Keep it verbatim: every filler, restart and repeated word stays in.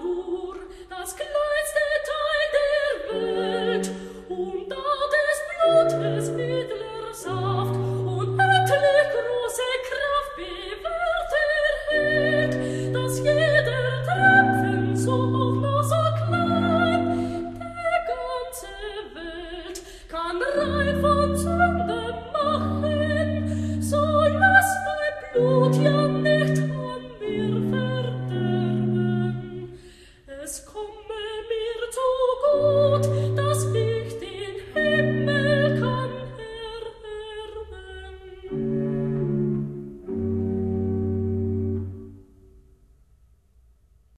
nur das kleinste Teil der Welt, und da des Blutes edler Saft und etliche große Kraft bewahrt erhält, dass jeder Tropfen so auch noch so klein der ganze Welt kann rein